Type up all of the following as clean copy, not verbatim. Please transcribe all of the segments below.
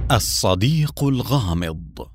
الصديق الغامض.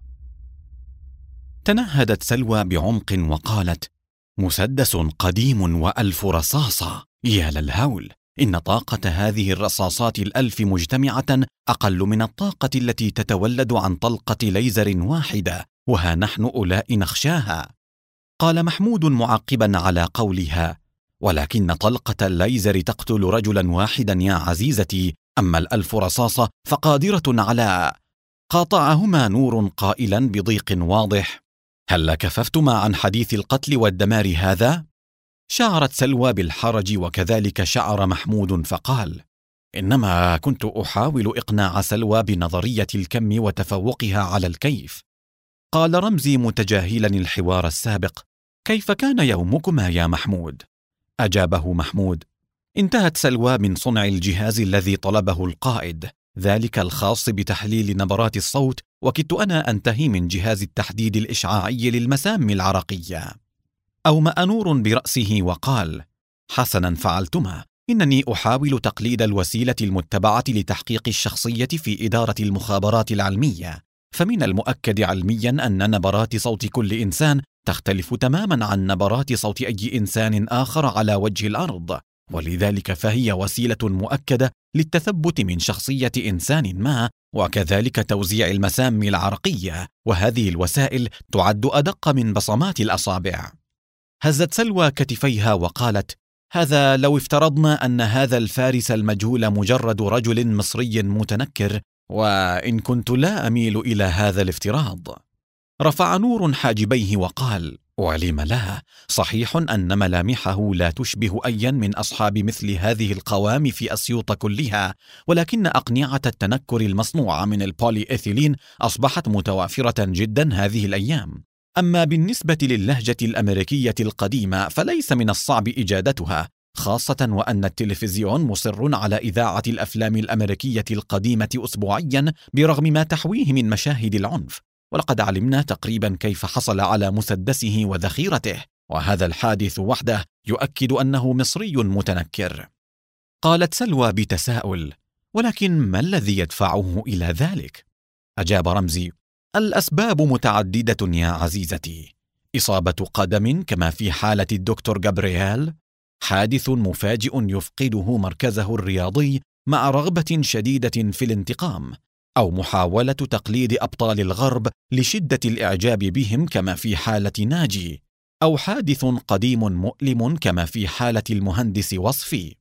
تنهدت سلوى بعمق وقالت: مسدس قديم و1000 رصاصة، يا للهول! إن طاقة هذه الرصاصات 1000 مجتمعة أقل من الطاقة التي تتولد عن طلقة ليزر واحدة، وها نحن أولاء نخشاها. قال محمود معقبا على قولها: ولكن طلقة الليزر تقتل رجلا واحدا يا عزيزتي، أما 1000 رصاصة فقادرة على... قاطعهما نور قائلا بضيق واضح: هل كففتما عن حديث القتل والدمار هذا؟ شعرت سلوى بالحرج، وكذلك شعر محمود، فقال: إنما كنت أحاول إقناع سلوى بنظرية الكم وتفوقها على الكيف. قال رمزي متجاهلا الحوار السابق: كيف كان يومكما يا محمود؟ أجابه محمود: انتهت سلوى من صنع الجهاز الذي طلبه القائد، ذلك الخاص بتحليل نبرات الصوت، وكدت أنا أنتهي من جهاز التحديد الإشعاعي للمسام العرقية. أومأ نور برأسه وقال: حسنا فعلتما، إنني أحاول تقليد الوسيلة المتبعة لتحقيق الشخصية في إدارة المخابرات العلمية، فمن المؤكد علميا أن نبرات صوت كل إنسان تختلف تماما عن نبرات صوت أي إنسان آخر على وجه الأرض، ولذلك فهي وسيلة مؤكدة للتثبت من شخصية إنسان ما، وكذلك توزيع المسام العرقية، وهذه الوسائل تعد أدق من بصمات الأصابع. هزت سلوى كتفيها وقالت: هذا لو افترضنا أن هذا الفارس المجهول مجرد رجل مصري متنكر، وإن كنت لا أميل إلى هذا الافتراض. رفع نور حاجبيه وقال: ولم لا، صحيح أن ملامحه لا تشبه أيا من أصحاب مثل هذه القوام في أسيوط كلها، ولكن أقنعة التنكر المصنوعة من البولي إيثيلين أصبحت متوافرة جدا هذه الأيام. أما بالنسبة للهجة الأمريكية القديمة فليس من الصعب إجادتها، خاصة وأن التلفزيون مصر على إذاعة الأفلام الأمريكية القديمة أسبوعيا برغم ما تحويه من مشاهد العنف، ولقد علمنا تقريبا كيف حصل على مسدسه وذخيرته، وهذا الحادث وحده يؤكد أنه مصري متنكر. قالت سلوى بتساؤل: ولكن ما الذي يدفعه إلى ذلك؟ أجاب رمزي: الأسباب متعددة يا عزيزتي، إصابة قدم كما في حالة الدكتور جابرييل، حادث مفاجئ يفقده مركزه الرياضي مع رغبة شديدة في الانتقام، أو محاولة تقليد أبطال الغرب لشدة الإعجاب بهم كما في حالة ناجي، أو حادث قديم مؤلم كما في حالة المهندس وصفي.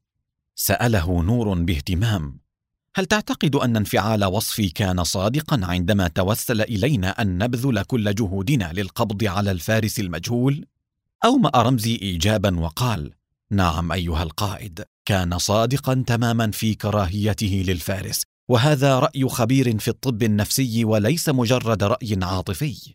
سأله نور باهتمام: هل تعتقد أن انفعال وصفي كان صادقا عندما توسل إلينا أن نبذل كل جهودنا للقبض على الفارس المجهول؟ أومأ رمزي إيجابا وقال: نعم أيها القائد، كان صادقا تماما في كراهيته للفارس، وهذا رأي خبير في الطب النفسي وليس مجرد رأي عاطفي.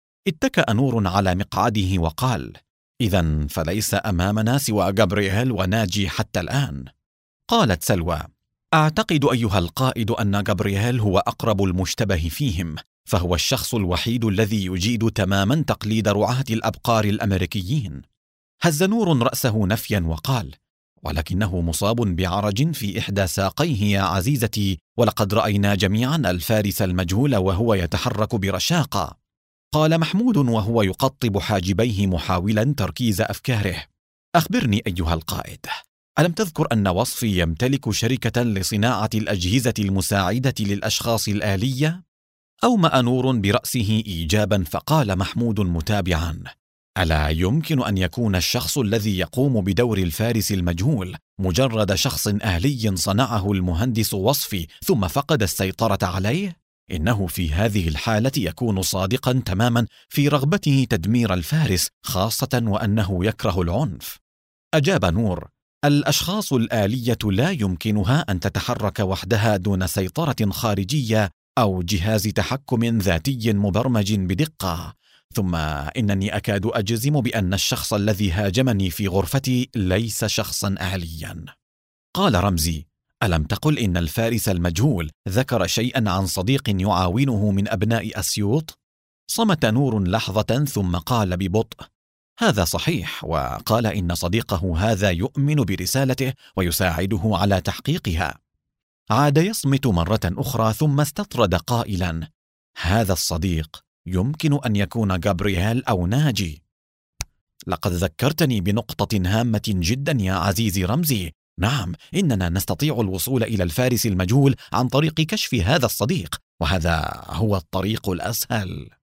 اتكأ نور على مقعده وقال: إذن فليس أمامنا سوى جابرييل وناجي حتى الآن. قالت سلوى: أعتقد أيها القائد أن جابرييل هو أقرب المشتبه فيهم، فهو الشخص الوحيد الذي يجيد تماما تقليد رعاة الأبقار الأمريكيين. هز نور رأسه نفيا وقال: ولكنه مصاب بعرج في إحدى ساقيه يا عزيزتي، ولقد رأينا جميعا الفارس المجهول وهو يتحرك برشاقة. قال محمود وهو يقطب حاجبيه محاولا تركيز أفكاره: أخبرني أيها القائد، ألم تذكر أن وصفي يمتلك شركة لصناعة الأجهزة المساعدة للأشخاص الآلية؟ أومأ نور برأسه إيجابا، فقال محمود متابعا: ألا يمكن أن يكون الشخص الذي يقوم بدور الفارس المجهول مجرد شخص آلي صنعه المهندس وصفي ثم فقد السيطرة عليه؟ إنه في هذه الحالة يكون صادقا تماما في رغبته تدمير الفارس، خاصة وأنه يكره العنف. أجاب نور: الأشخاص الآلية لا يمكنها أن تتحرك وحدها دون سيطرة خارجية أو جهاز تحكم ذاتي مبرمج بدقة، ثم إنني أكاد أجزم بأن الشخص الذي هاجمني في غرفتي ليس شخصا آليا. قال رمزي: ألم تقل إن الفارس المجهول ذكر شيئا عن صديق يعاونه من أبناء أسيوط؟ صمت نور لحظة ثم قال ببطء: هذا صحيح، وقال إن صديقه هذا يؤمن برسالته ويساعده على تحقيقها. عاد يصمت مرة أخرى ثم استطرد قائلا: هذا الصديق يمكن أن يكون جابرييل أو ناجي. لقد ذكرتني بنقطة هامة جدا يا عزيزي رمزي. نعم، إننا نستطيع الوصول إلى الفارس المجهول عن طريق كشف هذا الصديق، وهذا هو الطريق الأسهل.